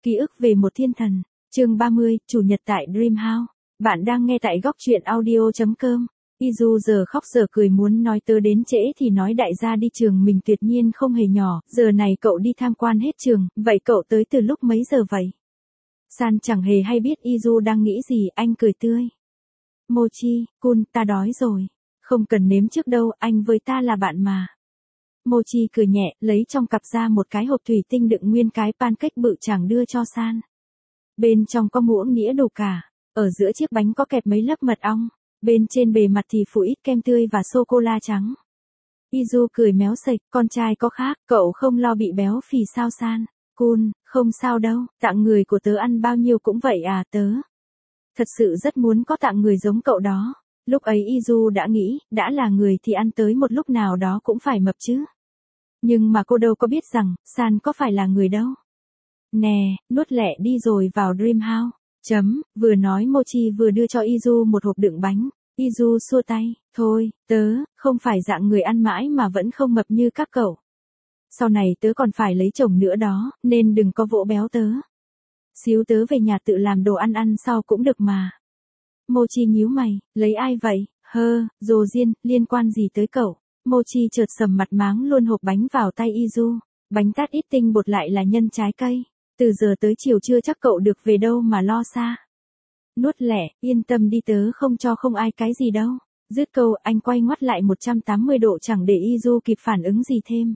Ký ức về một thiên thần, chương 30, Chủ nhật tại Dream House. Bạn đang nghe tại góc truyện audio.com. Izu giờ khóc giờ cười muốn nói tớ đến trễ thì nói đại gia đi trường mình tuyệt nhiên không hề nhỏ, giờ này cậu đi tham quan hết trường, vậy cậu tới từ lúc mấy giờ vậy? San chẳng hề hay biết Izu đang nghĩ gì, anh cười tươi. Mochi, Kun, ta đói rồi. Không cần nếm trước đâu, anh với ta là bạn mà. Mochi cười nhẹ, lấy trong cặp ra một cái hộp thủy tinh đựng nguyên cái pancake bự chảng đưa cho San. Bên trong có muỗng nĩa đủ cả, ở giữa chiếc bánh có kẹp mấy lớp mật ong, bên trên bề mặt thì phủ ít kem tươi và sô-cô-la trắng. Izu cười méo sạch, con trai có khác, cậu không lo bị béo phì sao San? Kun, không sao đâu, tặng người của tớ ăn bao nhiêu cũng vậy à tớ. Thật sự rất muốn có tặng người giống cậu đó. Lúc ấy Izu đã nghĩ, đã là người thì ăn tới một lúc nào đó cũng phải mập chứ. Nhưng mà cô đâu có biết rằng, San có phải là người đâu. Nè, nuốt lẹ đi rồi vào Dream House. Vừa nói Mochi vừa đưa cho Izu một hộp đựng bánh. Izu xua tay, thôi, tớ, không phải dạng người ăn mãi mà vẫn không mập như các cậu. Sau này tớ còn phải lấy chồng nữa đó, nên đừng có vỗ béo tớ. Xíu tớ về nhà tự làm đồ ăn sau cũng được mà. Mochi nhíu mày, lấy ai vậy? Dồ Diên, liên quan gì tới cậu? Mochi chợt sầm mặt máng luôn hộp bánh vào tay Izu. Bánh tát ít tinh bột lại là nhân trái cây. Từ giờ tới chiều trưa chắc cậu được về đâu mà lo xa. Nuốt lẹ, yên tâm đi tớ không cho không ai cái gì đâu. Dứt câu anh quay ngoắt lại 180 độ chẳng để Izu kịp phản ứng gì thêm.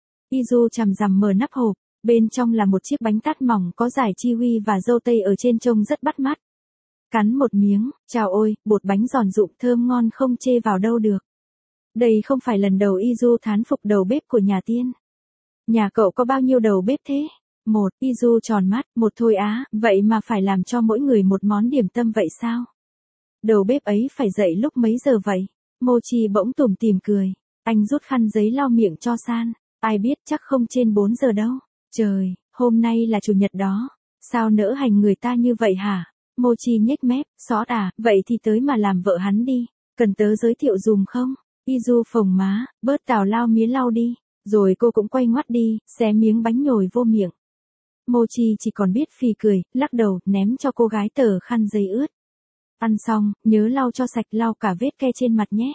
Izu chằm rằm mở nắp hộp. Bên trong là một chiếc bánh tát mỏng có dải kiwi và dâu tây ở trên trông rất bắt mắt. Cắn một miếng, chào ôi, bột bánh giòn rụm thơm ngon không chê vào đâu được. Đây không phải lần đầu Izu thán phục đầu bếp của nhà tiên. Nhà cậu có bao nhiêu đầu bếp thế? Một, Izu tròn mắt, một thôi á, vậy mà phải làm cho mỗi người một món điểm tâm vậy sao? Đầu bếp ấy phải dậy lúc mấy giờ vậy? Mochi bỗng tủm tỉm cười. Anh rút khăn giấy lau miệng cho San. Ai biết chắc không trên 4 giờ đâu. Trời, hôm nay là chủ nhật đó. Sao nỡ hành người ta như vậy hả? Mochi nhếch mép, xót à, vậy thì tới mà làm vợ hắn đi. Cần tớ giới thiệu dùm không? Izu phồng má, bớt tào lao mía lau đi. Rồi cô cũng quay ngoắt đi, xé miếng bánh nhồi vô miệng. Mochi chỉ còn biết phì cười, lắc đầu, ném cho cô gái tờ khăn giấy ướt. Ăn xong, nhớ lau cho sạch, lau cả vết ke trên mặt nhé.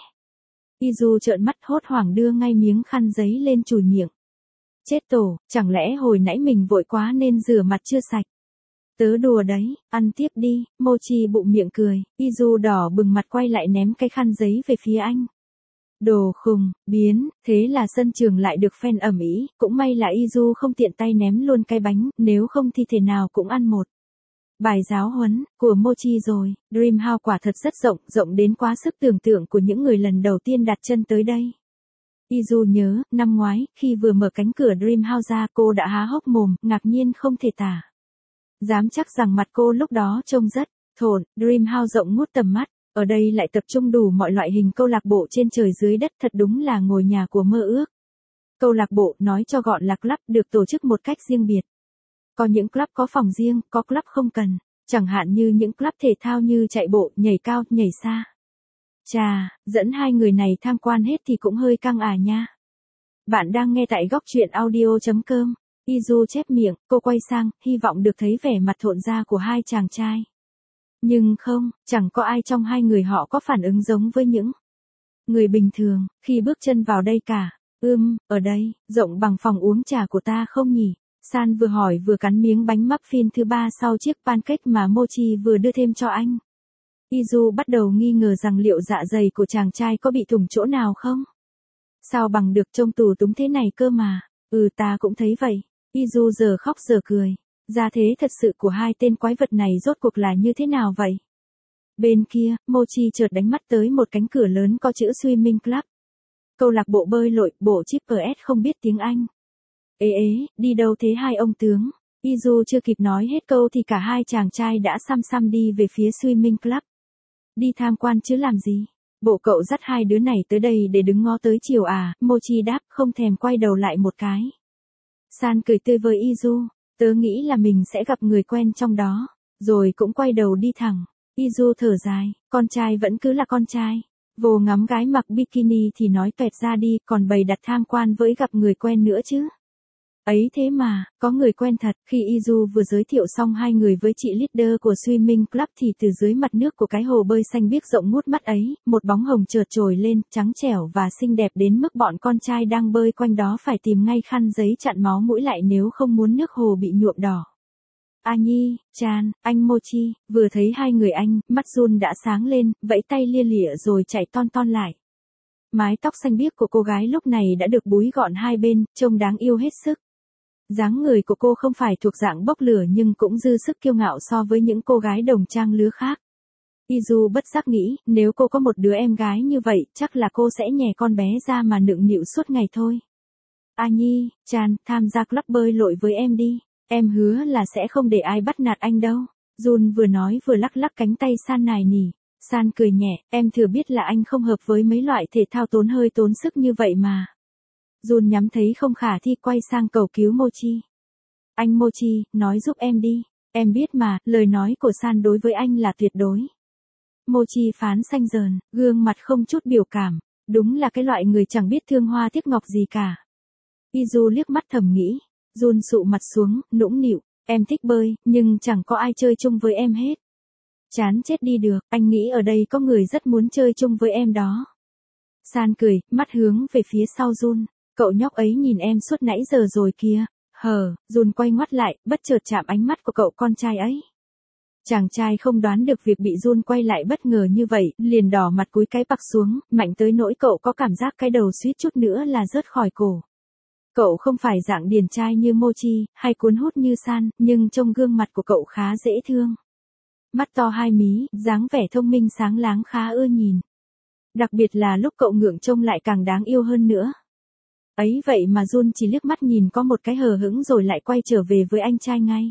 Izu trợn mắt hốt hoảng đưa ngay miếng khăn giấy lên chùi miệng. Chết tổ, chẳng lẽ hồi nãy mình vội quá nên rửa mặt chưa sạch? Tớ đùa đấy, ăn tiếp đi, Mochi bụng miệng cười, Izu đỏ bừng mặt quay lại ném cái khăn giấy về phía anh. Đồ khùng, biến, thế là sân trường lại được phen ầm ĩ, cũng may là Izu không tiện tay ném luôn cái bánh, nếu không thì thể nào cũng ăn một. Bài giáo huấn của Mochi rồi, Dream House quả thật rất rộng, rộng đến quá sức tưởng tượng của những người lần đầu tiên đặt chân tới đây. Izu nhớ, năm ngoái, khi vừa mở cánh cửa Dream House ra cô đã há hốc mồm, ngạc nhiên không thể tả. Dám chắc rằng mặt cô lúc đó trông rất thổn. Dream House rộng ngút tầm mắt, ở đây lại tập trung đủ mọi loại hình câu lạc bộ trên trời dưới đất, thật đúng là ngôi nhà của mơ ước. Câu lạc bộ, nói cho gọn là club, được tổ chức một cách riêng biệt. Có những club có phòng riêng, có club không cần, chẳng hạn như những club thể thao như chạy bộ, nhảy cao, nhảy xa. Chà, dẫn hai người này tham quan hết thì cũng hơi căng à nha. Bạn đang nghe tại góc truyện audio.com. Izu chép miệng, cô quay sang, hy vọng được thấy vẻ mặt thộn ra của hai chàng trai. Nhưng không, chẳng có ai trong hai người họ có phản ứng giống với những người bình thường, khi bước chân vào đây cả. Ở đây, rộng bằng phòng uống trà của ta không nhỉ? San vừa hỏi vừa cắn miếng bánh muffin thứ ba sau chiếc pancake mà Mochi vừa đưa thêm cho anh. Izu bắt đầu nghi ngờ rằng liệu dạ dày của chàng trai có bị thủng chỗ nào không? Sao bằng được trông tù túng thế này cơ mà? Ta cũng thấy vậy. Izu giờ khóc giờ cười. Gia thế thật sự của hai tên quái vật này rốt cuộc là như thế nào vậy? Bên kia, Mochi chợt đánh mắt tới một cánh cửa lớn có chữ Swimming Club. Câu lạc bộ bơi lội, bộ Chippers không biết tiếng Anh. Đi đâu thế hai ông tướng? Izu chưa kịp nói hết câu thì cả hai chàng trai đã xăm xăm đi về phía Swimming Club. Đi tham quan chứ làm gì? Bộ cậu dắt hai đứa này tới đây để đứng ngó tới chiều à? Mochi đáp, không thèm quay đầu lại một cái. San cười tươi với Izu, tớ nghĩ là mình sẽ gặp người quen trong đó, rồi cũng quay đầu đi thẳng. Izu thở dài, con trai vẫn cứ là con trai. Vô ngắm gái mặc bikini thì nói toẹt ra đi, còn bày đặt tham quan với gặp người quen nữa chứ. Ấy thế mà, có người quen thật, khi Izu vừa giới thiệu xong hai người với chị leader của Swimming Club thì từ dưới mặt nước của cái hồ bơi xanh biếc rộng ngút mắt ấy, một bóng hồng chợt trồi lên, trắng trẻo và xinh đẹp đến mức bọn con trai đang bơi quanh đó phải tìm ngay khăn giấy chặn máu mũi lại nếu không muốn nước hồ bị nhuộm đỏ. A Nhi, Chan, anh Mochi, vừa thấy hai người anh, mắt Jun đã sáng lên, vẫy tay lia lịa rồi chạy ton ton lại. Mái tóc xanh biếc của cô gái lúc này đã được búi gọn hai bên, trông đáng yêu hết sức. Dáng người của cô không phải thuộc dạng bốc lửa nhưng cũng dư sức kiêu ngạo so với những cô gái đồng trang lứa khác. Izu bất giác nghĩ, nếu cô có một đứa em gái như vậy, chắc là cô sẽ nhè con bé ra mà nựng nịu suốt ngày thôi. A Nhi, Chan, tham gia club bơi lội với em đi. Em hứa là sẽ không để ai bắt nạt anh đâu. Jun vừa nói vừa lắc lắc cánh tay San nài nỉ. San cười nhẹ, em thừa biết là anh không hợp với mấy loại thể thao tốn hơi tốn sức như vậy mà. Jun nhắm thấy không khả thi quay sang cầu cứu Mochi. Anh Mochi, nói giúp em đi. Em biết mà, lời nói của San đối với anh là tuyệt đối. Mochi phán xanh dờn, gương mặt không chút biểu cảm. Đúng là cái loại người chẳng biết thương hoa tiếc ngọc gì cả. Izu liếc mắt thầm nghĩ. Jun sụ mặt xuống, nũng nịu. Em thích bơi, nhưng chẳng có ai chơi chung với em hết. Chán chết đi được, anh nghĩ ở đây có người rất muốn chơi chung với em đó. San cười, mắt hướng về phía sau Jun. Cậu nhóc ấy nhìn em suốt nãy giờ rồi kìa. Jun quay ngoắt lại, bất chợt chạm ánh mắt của cậu con trai ấy. Chàng trai không đoán được việc bị Jun quay lại bất ngờ như vậy, liền đỏ mặt cúi cái bạc xuống, mạnh tới nỗi cậu có cảm giác cái đầu suýt chút nữa là rớt khỏi cổ. Cậu không phải dạng điển trai như Mochi, hay cuốn hút như San, nhưng trông gương mặt của cậu khá dễ thương. Mắt to hai mí, dáng vẻ thông minh sáng láng khá ưa nhìn. Đặc biệt là lúc cậu ngượng trông lại càng đáng yêu hơn nữa. Ấy vậy mà Jun chỉ liếc mắt nhìn có một cái hờ hững rồi lại quay trở về với anh trai ngay.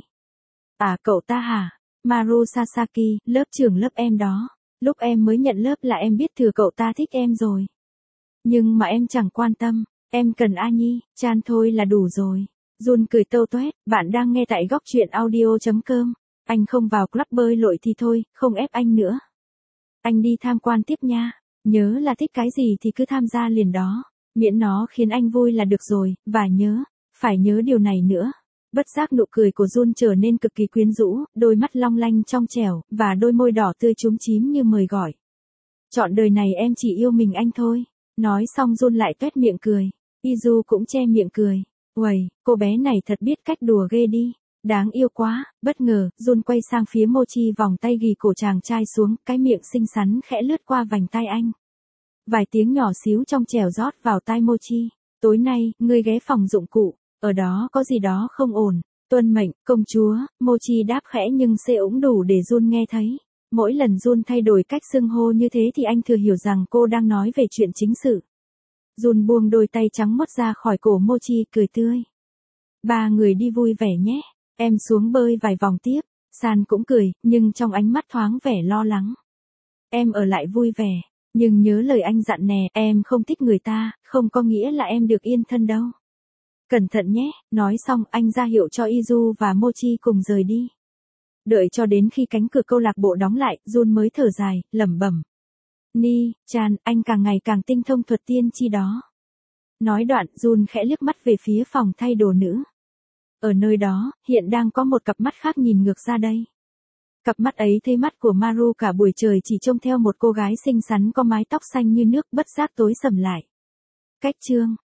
À cậu ta hả? Maru Sasaki, lớp trưởng lớp em đó. Lúc em mới nhận lớp là em biết thừa cậu ta thích em rồi. Nhưng mà em chẳng quan tâm, em cần A Nhi, Chan thôi là đủ rồi. Jun cười tâu tuét, bạn đang nghe tại góc truyện audio.com. Anh không vào club bơi lội thì thôi, không ép anh nữa. Anh đi tham quan tiếp nha. Nhớ là thích cái gì thì cứ tham gia liền đó. Miễn nó khiến anh vui là được rồi, và nhớ, phải nhớ điều này nữa. Bất giác nụ cười của Jun trở nên cực kỳ quyến rũ, đôi mắt long lanh trong trẻo, và đôi môi đỏ tươi chúm chím như mời gọi. Chọn đời này em chỉ yêu mình anh thôi. Nói xong Jun lại tuét miệng cười. Izu cũng che miệng cười. Uầy, cô bé này thật biết cách đùa ghê đi. Đáng yêu quá, bất ngờ, Jun quay sang phía Mochi vòng tay ghì cổ chàng trai xuống, cái miệng xinh xắn khẽ lướt qua vành tai anh. Vài tiếng nhỏ xíu trong trẻo rót vào tai Mochi. Tối nay, ngươi ghé phòng dụng cụ, ở đó có gì đó không ổn. Tuân mệnh, công chúa, Mochi đáp khẽ nhưng xê ủng đủ để Jun nghe thấy. Mỗi lần Jun thay đổi cách xưng hô như thế thì anh thừa hiểu rằng cô đang nói về chuyện chính sự. Jun buông đôi tay trắng mốt ra khỏi cổ Mochi cười tươi. Ba người đi vui vẻ nhé, em xuống bơi vài vòng tiếp. San cũng cười, nhưng trong ánh mắt thoáng vẻ lo lắng. Em ở lại vui vẻ, nhưng nhớ lời anh dặn nè, em không thích người ta, không có nghĩa là em được yên thân đâu. Cẩn thận nhé, nói xong anh ra hiệu cho Izu và Mochi cùng rời đi. Đợi cho đến khi cánh cửa câu lạc bộ đóng lại, Jun mới thở dài, lẩm bẩm. Ni, Chan, anh càng ngày càng tinh thông thuật tiên chi đó. Nói đoạn, Jun khẽ liếc mắt về phía phòng thay đồ nữ. Ở nơi đó, hiện đang có một cặp mắt khác nhìn ngược ra đây. Cặp mắt ấy thấy mắt của Maru cả buổi trời chỉ trông theo một cô gái xinh xắn có mái tóc xanh như nước bất giác tối sầm lại. Cách chương